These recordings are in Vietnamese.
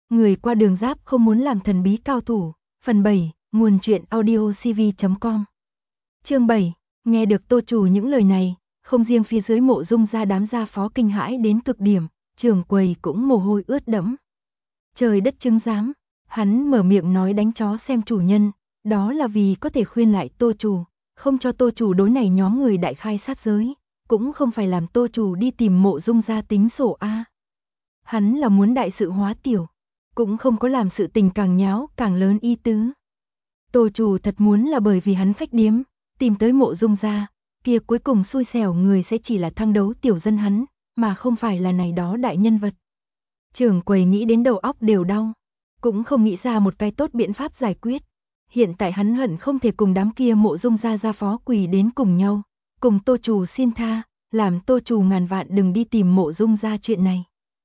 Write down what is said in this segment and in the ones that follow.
Người qua đường giáp không muốn làm thần bí cao thủ. Phần 7, nguồn truyện audiocv.com. Chương 7, nghe được Tô chủ những lời này, không riêng phía dưới Mộ Dung gia đám gia phó kinh hãi đến cực điểm, trưởng quầy cũng mồ hôi ướt đẫm. Trời đất chứng giám, hắn mở miệng nói đánh chó xem chủ nhân, đó là vì có thể khuyên lại Tô chủ, không cho Tô chủ đối này nhóm người đại khai sát giới, cũng không phải làm Tô chủ đi tìm Mộ Dung gia tính sổ a. Hắn là muốn đại sự hóa tiểu, cũng không có làm sự tình càng nháo càng lớn y tứ. Tô chủ thật muốn là bởi vì hắn khách điếm, tìm tới Mộ Dung gia, kia cuối cùng xui xẻo người sẽ chỉ là thăng đấu tiểu dân hắn, mà không phải là này đó đại nhân vật. Trưởng quầy nghĩ đến đầu óc đều đau, cũng không nghĩ ra một cái tốt biện pháp giải quyết. Hiện tại hắn hận không thể cùng đám kia Mộ Dung gia gia phó quỳ đến cùng nhau, cùng Tô chủ xin tha, làm Tô chủ ngàn vạn đừng đi tìm Mộ Dung gia chuyện này.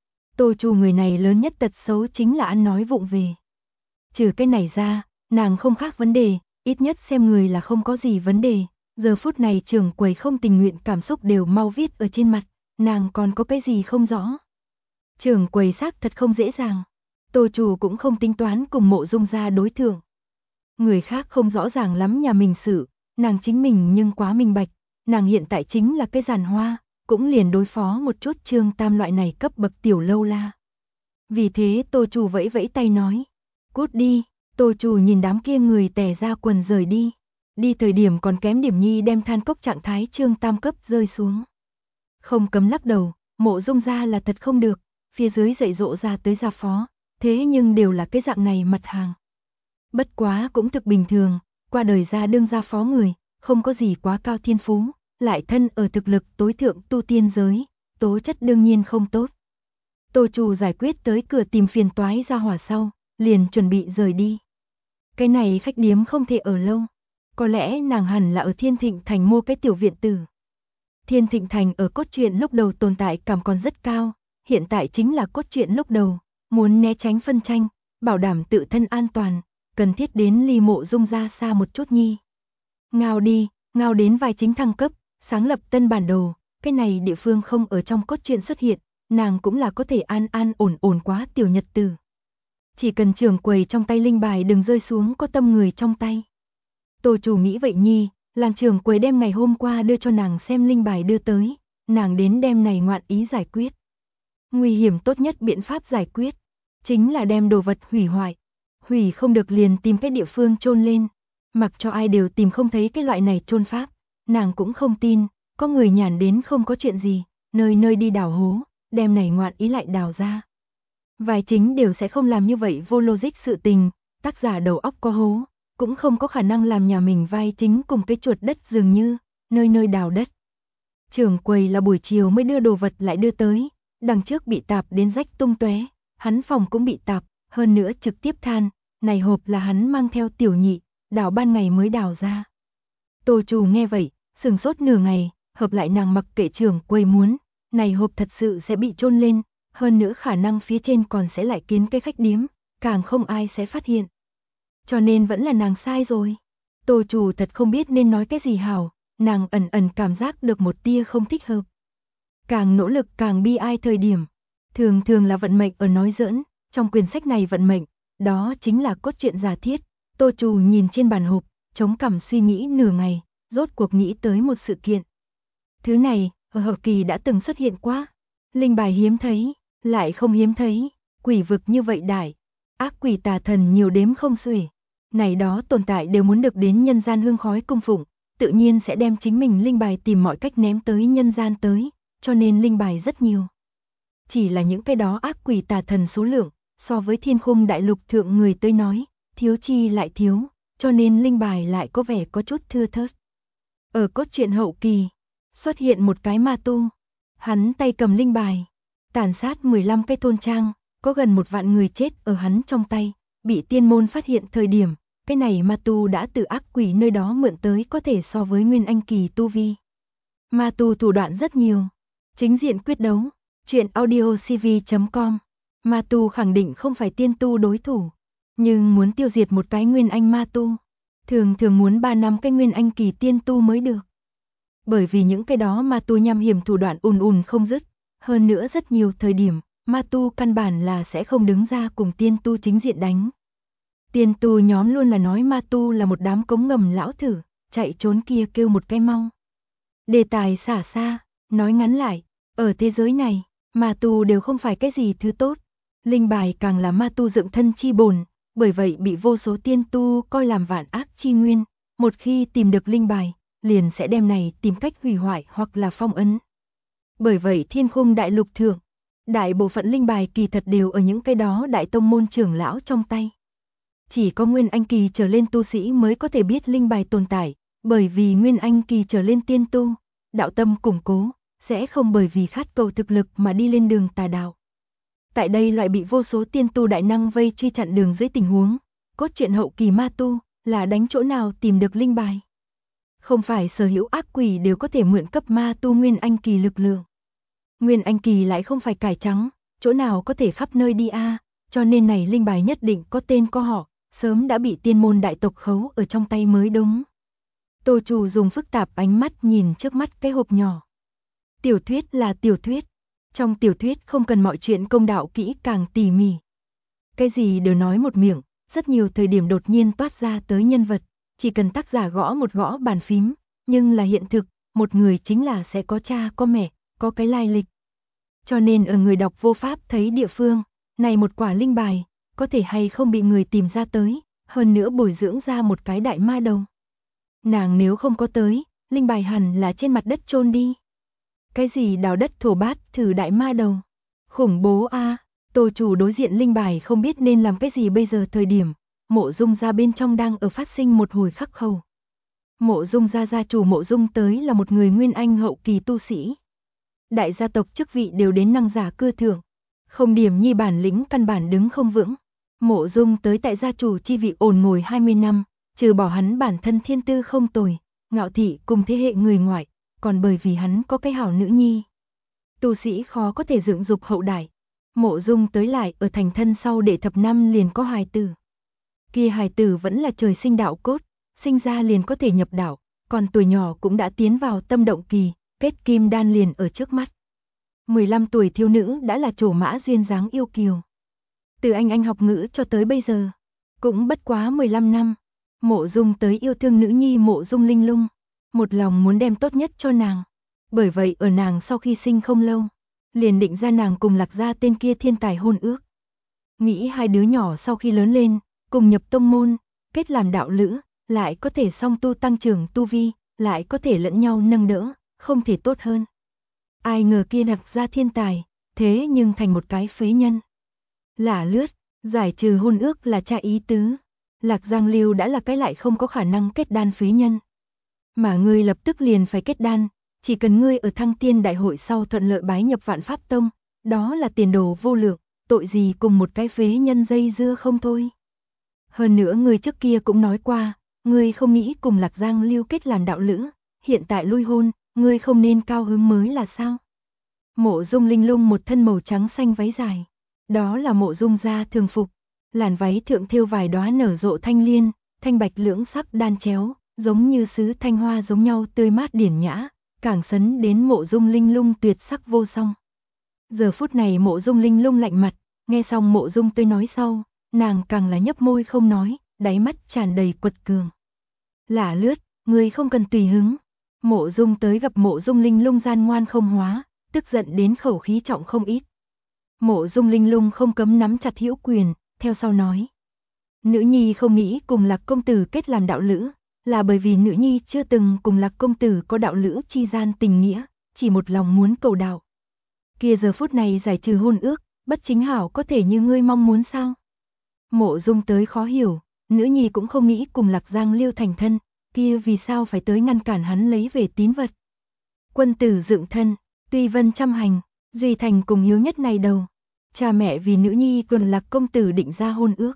Tô chủ người này lớn nhất tật xấu chính là ăn nói vụng về. Trừ cái này ra, nàng không khác vấn đề, ít nhất xem người là không có gì vấn đề. Giờ phút này trưởng quầy không tình nguyện cảm xúc đều mau viết ở trên mặt, nàng còn có cái gì không rõ. Trưởng quầy xác thật không dễ dàng. Tô chủ cũng không tính toán cùng Mộ Dung gia đối thượng. Người khác không rõ ràng lắm nhà mình sự, nàng chính mình nhưng quá minh bạch, nàng hiện tại chính là cái giàn hoa, cũng liền đối phó một chút Trương Tam loại này cấp bậc tiểu lâu la. Vì thế Tô chủ vẫy vẫy tay nói, cút đi. Tô chủ nhìn đám kia người tè ra quần rời đi. Đi thời điểm còn kém điểm nhi đem than cốc trạng thái Trương Tam cấp rơi xuống. Không cấm lắc đầu, Mộ Dung gia là thật không được, phía dưới dạy dỗ ra tới gia phó, thế nhưng đều là cái dạng này mặt hàng. Bất quá cũng thực bình thường, qua đời ra đương gia phó người, không có gì quá cao thiên phú, lại thân ở thực lực tối thượng tu tiên giới, tố chất đương nhiên không tốt. Tô chủ giải quyết tới cửa tìm phiền toái ra hỏa sau, liền chuẩn bị rời đi. Cái này khách điếm không thể ở lâu, có lẽ nàng hẳn là ở Thiên Thịnh Thành mua cái tiểu viện tử. Thiên Thịnh Thành ở cốt truyện lúc đầu tồn tại cảm còn rất cao, hiện tại chính là cốt truyện lúc đầu, muốn né tránh phân tranh, bảo đảm tự thân an toàn, cần thiết đến ly Mộ Dung gia xa một chút nhi. Ngao đi, ngao đến vai chính thăng cấp, sáng lập tân bản đồ, cái này địa phương không ở trong cốt truyện xuất hiện, nàng cũng là có thể an an ổn ổn quá tiểu nhật tử. Chỉ cần trưởng quầy trong tay linh bài đừng rơi xuống có tâm người trong tay. Tô chủ nghĩ vậy nhi, làm trưởng quầy đem ngày hôm qua đưa cho nàng xem linh bài đưa tới, nàng đến đem này ngoạn ý giải quyết. Nguy hiểm tốt nhất biện pháp giải quyết, chính là đem đồ vật hủy hoại. Hủy không được liền tìm cái địa phương chôn lên, mặc cho ai đều tìm không thấy cái loại này chôn pháp, nàng cũng không tin, có người nhàn đến không có chuyện gì, nơi nơi đi đào hố, đem này ngoạn ý lại đào ra. Vài chính đều sẽ không làm như vậy vô logic sự tình, tác giả đầu óc có hố, cũng không có khả năng làm nhà mình vai chính cùng cái chuột đất dường như, nơi nơi đào đất. Trưởng quầy là buổi chiều mới đưa đồ vật lại đưa tới, đằng trước bị tạp đến rách tung tóe, hắn phòng cũng bị tạp, hơn nữa trực tiếp than, này hộp là hắn mang theo tiểu nhị, đào ban ngày mới đào ra. Tô chủ nghe vậy, sừng sốt nửa ngày, hợp lại nàng mặc kệ trưởng quầy muốn, này hộp thật sự sẽ bị chôn lên, hơn nữa khả năng phía trên còn sẽ lại kiến cái khách điếm, càng không ai sẽ phát hiện. Cho nên vẫn là nàng sai rồi. Tô chủ thật không biết nên nói cái gì hảo, nàng ẩn ẩn cảm giác được một tia không thích hợp. Càng nỗ lực càng bi ai thời điểm, thường thường là vận mệnh ở nói giỡn, trong quyển sách này vận mệnh, đó chính là cốt truyện giả thiết. Tô chủ nhìn trên bàn hộp, chống cằm suy nghĩ nửa ngày, rốt cuộc nghĩ tới một sự kiện. Thứ này, ở hậu kỳ đã từng xuất hiện quá. Linh bài hiếm thấy, lại không hiếm thấy, quỷ vực như vậy đại, ác quỷ tà thần nhiều đếm không xuể. Này đó tồn tại đều muốn được đến nhân gian hương khói cung phụng, tự nhiên sẽ đem chính mình linh bài tìm mọi cách ném tới nhân gian tới, cho nên linh bài rất nhiều. Chỉ là những cái đó ác quỷ tà thần số lượng, so với thiên khung đại lục thượng người tới nói, thiếu chi lại thiếu, cho nên linh bài lại có vẻ có chút thưa thớt. Ở cốt truyện hậu kỳ, xuất hiện một cái ma tu, hắn tay cầm linh bài, tàn sát 15 cái thôn trang, có gần 1 vạn người chết ở hắn trong tay, bị tiên môn phát hiện thời điểm, cái này ma tu đã từ ác quỷ nơi đó mượn tới có thể so với nguyên anh kỳ tu vi. Ma tu thủ đoạn rất nhiều, chính diện quyết đấu, truyện audiocv.com, ma tu khẳng định không phải tiên tu đối thủ, nhưng muốn tiêu diệt một cái nguyên anh ma tu, thường thường muốn 3 năm cái nguyên anh kỳ tiên tu mới được. Bởi vì những cái đó ma tu nham hiểm thủ đoạn ùn ùn không dứt, hơn nữa rất nhiều thời điểm, ma tu căn bản là sẽ không đứng ra cùng tiên tu chính diện đánh. Tiên tu nhóm luôn là nói ma tu là một đám cống ngầm lão thử, chạy trốn kia kêu một cái mau. Đề tài xả xa, nói ngắn lại, ở thế giới này, ma tu đều không phải cái gì thứ tốt. Linh bài càng là ma tu dựng thân chi bổn, bởi vậy bị vô số tiên tu coi làm vạn ác chi nguyên. Một khi tìm được linh bài, liền sẽ đem này tìm cách hủy hoại hoặc là phong ấn. Bởi vậy Thiên Khung đại lục thượng, đại bộ phận linh bài kỳ thật đều ở những cái đó đại tông môn trưởng lão trong tay. Chỉ có Nguyên Anh kỳ trở lên tu sĩ mới có thể biết linh bài tồn tại, bởi vì Nguyên Anh kỳ trở lên tiên tu, đạo tâm củng cố, sẽ không bởi vì khát cầu thực lực mà đi lên đường tà đạo. Tại đây loại bị vô số tiên tu đại năng vây truy chặn đường dưới tình huống, cốt truyện hậu kỳ ma tu là đánh chỗ nào tìm được linh bài. Không phải sở hữu ác quỷ đều có thể mượn cấp ma tu Nguyên Anh kỳ lực lượng. Nguyên Anh kỳ lại không phải cải trắng, chỗ nào có thể khắp nơi đi cho nên này linh bài nhất định có tên có họ, sớm đã bị tiên môn đại tộc khấu ở trong tay mới đúng. Tô Trù dùng phức tạp ánh mắt nhìn trước mắt cái hộp nhỏ. Tiểu thuyết là tiểu thuyết, trong tiểu thuyết không cần mọi chuyện công đạo kỹ càng tỉ mỉ. Cái gì đều nói một miệng, rất nhiều thời điểm đột nhiên toát ra tới nhân vật, chỉ cần tác giả gõ một gõ bàn phím, nhưng là hiện thực, một người chính là sẽ có cha có mẹ, có cái lai lịch. Cho nên ở người đọc vô pháp thấy địa phương, này một quả linh bài, có thể hay không bị người tìm ra tới, hơn nữa bồi dưỡng ra một cái đại ma đầu. Nàng nếu không có tới, linh bài hẳn là trên mặt đất chôn đi. Cái gì đào đất thổ bát thử đại ma đầu. Khủng bố Tô Chủ đối diện linh bài không biết nên làm cái gì bây giờ thời điểm, Mộ Dung gia bên trong đang ở phát sinh một hồi khắc khẩu. Mộ Dung gia gia chủ Mộ Dung tới là một người Nguyên Anh hậu kỳ tu sĩ. Đại gia tộc chức vị đều đến năng giả cưa thưởng, không điểm nhi bản lĩnh căn bản đứng không vững. Mộ Dung tới tại gia chủ chi vị ổn ngồi 20 năm, trừ bỏ hắn bản thân thiên tư không tồi, ngạo thị cùng thế hệ người ngoại, còn bởi vì hắn có cái hảo nữ nhi. Tu sĩ khó có thể dưỡng dục hậu đại. Mộ Dung tới lại ở thành thân sau để thập năm liền có hài tử. Kia hài tử vẫn là trời sinh đạo cốt, sinh ra liền có thể nhập đạo, còn tuổi nhỏ cũng đã tiến vào tâm động kỳ, kết kim đan liền ở trước mắt. 15 tuổi thiếu nữ đã là trổ mã duyên dáng yêu kiều. Từ anh học ngữ cho tới bây giờ, cũng bất quá 15 năm. Mộ Dung tới yêu thương nữ nhi Mộ Dung Linh Lung, một lòng muốn đem tốt nhất cho nàng. Bởi vậy ở nàng sau khi sinh không lâu, liền định ra nàng cùng Lạc Gia tên kia thiên tài hôn ước. Nghĩ hai đứa nhỏ sau khi lớn lên, cùng nhập tông môn, kết làm đạo lữ, lại có thể song tu tăng trưởng tu vi, lại có thể lẫn nhau nâng đỡ, không thể tốt hơn. Ai ngờ kia Lạc Gia thiên tài, thế nhưng thành một cái phế nhân. Lả lướt, giải trừ hôn ước là cha ý tứ. Lạc Giang Lưu đã là cái lại không có khả năng kết đan phế nhân. Mà ngươi lập tức liền phải kết đan, chỉ cần ngươi ở Thăng Tiên đại hội sau thuận lợi bái nhập Vạn Pháp Tông, đó là tiền đồ vô lượng, tội gì cùng một cái phế nhân dây dưa không thôi. Hơn nữa ngươi trước kia cũng nói qua, ngươi không nghĩ cùng Lạc Giang Lưu kết làm đạo lữ, hiện tại lui hôn, ngươi không nên cao hứng mới là sao? Mộ Dung Linh Lung một thân màu trắng xanh váy dài, đó là Mộ Dung gia thường phục, làn váy thượng thêu vài đóa nở rộ thanh liên, thanh bạch lưỡng sắc đan chéo, giống như sứ thanh hoa giống nhau tươi mát điển nhã, càng sấn đến Mộ Dung Linh Lung tuyệt sắc vô song. Giờ phút này Mộ Dung Linh Lung lạnh mặt, nghe xong Mộ Dung tới nói sau, nàng càng là nhấp môi không nói, đáy mắt tràn đầy quật cường. Lả lướt, ngươi không cần tùy hứng. Mộ Dung tới gặp Mộ Dung Linh Lung gian ngoan không hóa, tức giận đến khẩu khí trọng không ít. Mộ Dung Linh Lung không cấm nắm chặt hữu quyền, theo sau nói. Nữ nhi không nghĩ cùng Lạc công tử kết làm đạo lữ, là bởi vì nữ nhi chưa từng cùng Lạc công tử có đạo lữ chi gian tình nghĩa, chỉ một lòng muốn cầu đạo. Kia giờ phút này giải trừ hôn ước, bất chính hảo có thể như ngươi mong muốn sao? Mộ Dung tới khó hiểu, nữ nhi cũng không nghĩ cùng Lạc Giang Liêu thành thân, kia vì sao phải tới ngăn cản hắn lấy về tín vật? Quân tử dựng thân, tuy vân trăm hành, duy thành cùng hiếu nhất này đầu. Cha mẹ vì nữ nhi cùng Lạc công tử định ra hôn ước,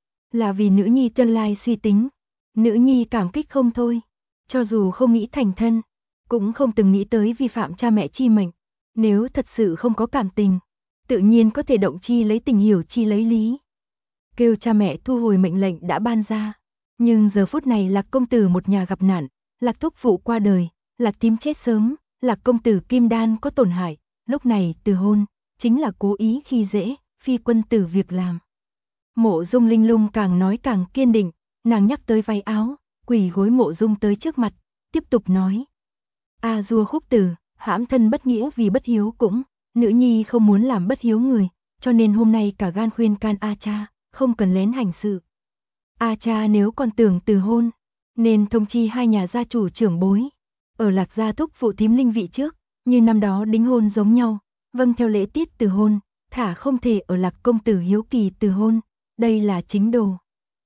là vì nữ nhi tương lai suy tính. Nữ nhi cảm kích không thôi, cho dù không nghĩ thành thân, cũng không từng nghĩ tới vi phạm cha mẹ chi mệnh. Nếu thật sự không có cảm tình, tự nhiên có thể động chi lấy tình hiểu chi lấy lý. Kêu cha mẹ thu hồi mệnh lệnh đã ban ra. Nhưng giờ phút này Lạc công tử một nhà gặp nạn, Lạc thúc phụ qua đời, Lạc tím chết sớm, Lạc công tử kim đan có tổn hại, lúc này từ hôn, chính là cố ý khi dễ, phi quân tử việc làm. Mộ Dung Linh Lung càng nói càng kiên định, nàng nhắc tới váy áo, quỳ gối Mộ Dung tới trước mặt, tiếp tục nói. A Dua Khúc Tử, hãm thân bất nghĩa vì bất hiếu cũng, nữ nhi không muốn làm bất hiếu người, cho nên hôm nay cả gan khuyên can A cha, không cần lén hành sự. A cha nếu còn tưởng từ hôn, nên thông chi hai nhà gia chủ trưởng bối. Ở Lạc gia thúc phụ thím linh vị trước, như năm đó đính hôn giống nhau, vâng theo lễ tiết từ hôn, thả không thể ở Lạc công tử hiếu kỳ từ hôn, đây là chính đồ.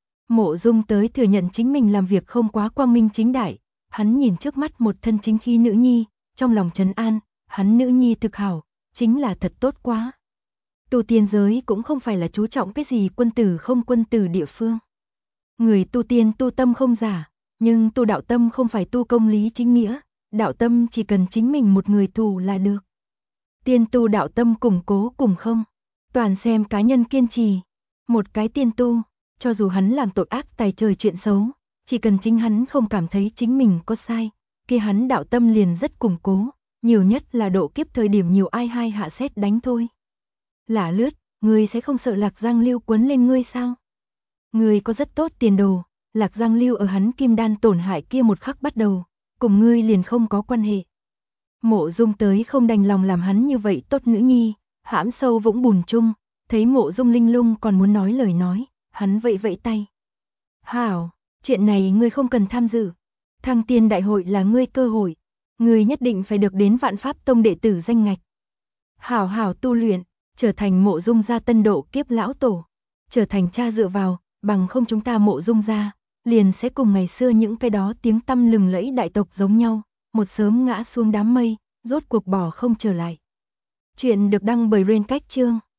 Mộ Dung tới thừa nhận chính mình làm việc không quá quang minh chính đại, hắn nhìn trước mắt một thân chính khí nữ nhi, trong lòng trấn an, hắn nữ nhi thực hảo, chính là thật tốt quá. Tu tiên giới cũng không phải là chú trọng cái gì quân tử không quân tử địa phương. Người tu tiên tu tâm không giả, nhưng tu đạo tâm không phải tu công lý chính nghĩa, đạo tâm chỉ cần chính mình một người tu là được. Tiên tu đạo tâm củng cố cùng không, toàn xem cá nhân kiên trì. Một cái tiên tu, cho dù hắn làm tội ác tày trời chuyện xấu, chỉ cần chính hắn không cảm thấy chính mình có sai, kia hắn đạo tâm liền rất củng cố, nhiều nhất là độ kiếp thời điểm nhiều ai hai hạ sét đánh thôi. Lả lướt, ngươi sẽ không sợ Lạc Giang Lưu quấn lên ngươi sao? Ngươi có rất tốt tiền đồ, Lạc Giang Lưu ở hắn kim đan tổn hại kia một khắc bắt đầu, cùng ngươi liền không có quan hệ. Mộ Dung tới không đành lòng làm hắn như vậy tốt nữ nhi, hãm sâu vũng bùn chung, thấy Mộ Dung Linh Lung còn muốn nói lời nói, hắn vẫy vẫy tay. Hảo, chuyện này ngươi không cần tham dự, Thăng Tiên đại hội là ngươi cơ hội, ngươi nhất định phải được đến Vạn Pháp Tông đệ tử danh ngạch. Hảo hảo tu luyện, trở thành Mộ Dung gia tân độ kiếp lão tổ, trở thành cha dựa vào, bằng không chúng ta Mộ Dung gia liền sẽ cùng ngày xưa những cái đó tiếng tăm lừng lẫy đại tộc giống nhau, một sớm ngã xuống đám mây, rốt cuộc bỏ không trở lại. Chuyện được đăng bởi Rain Cách Chương.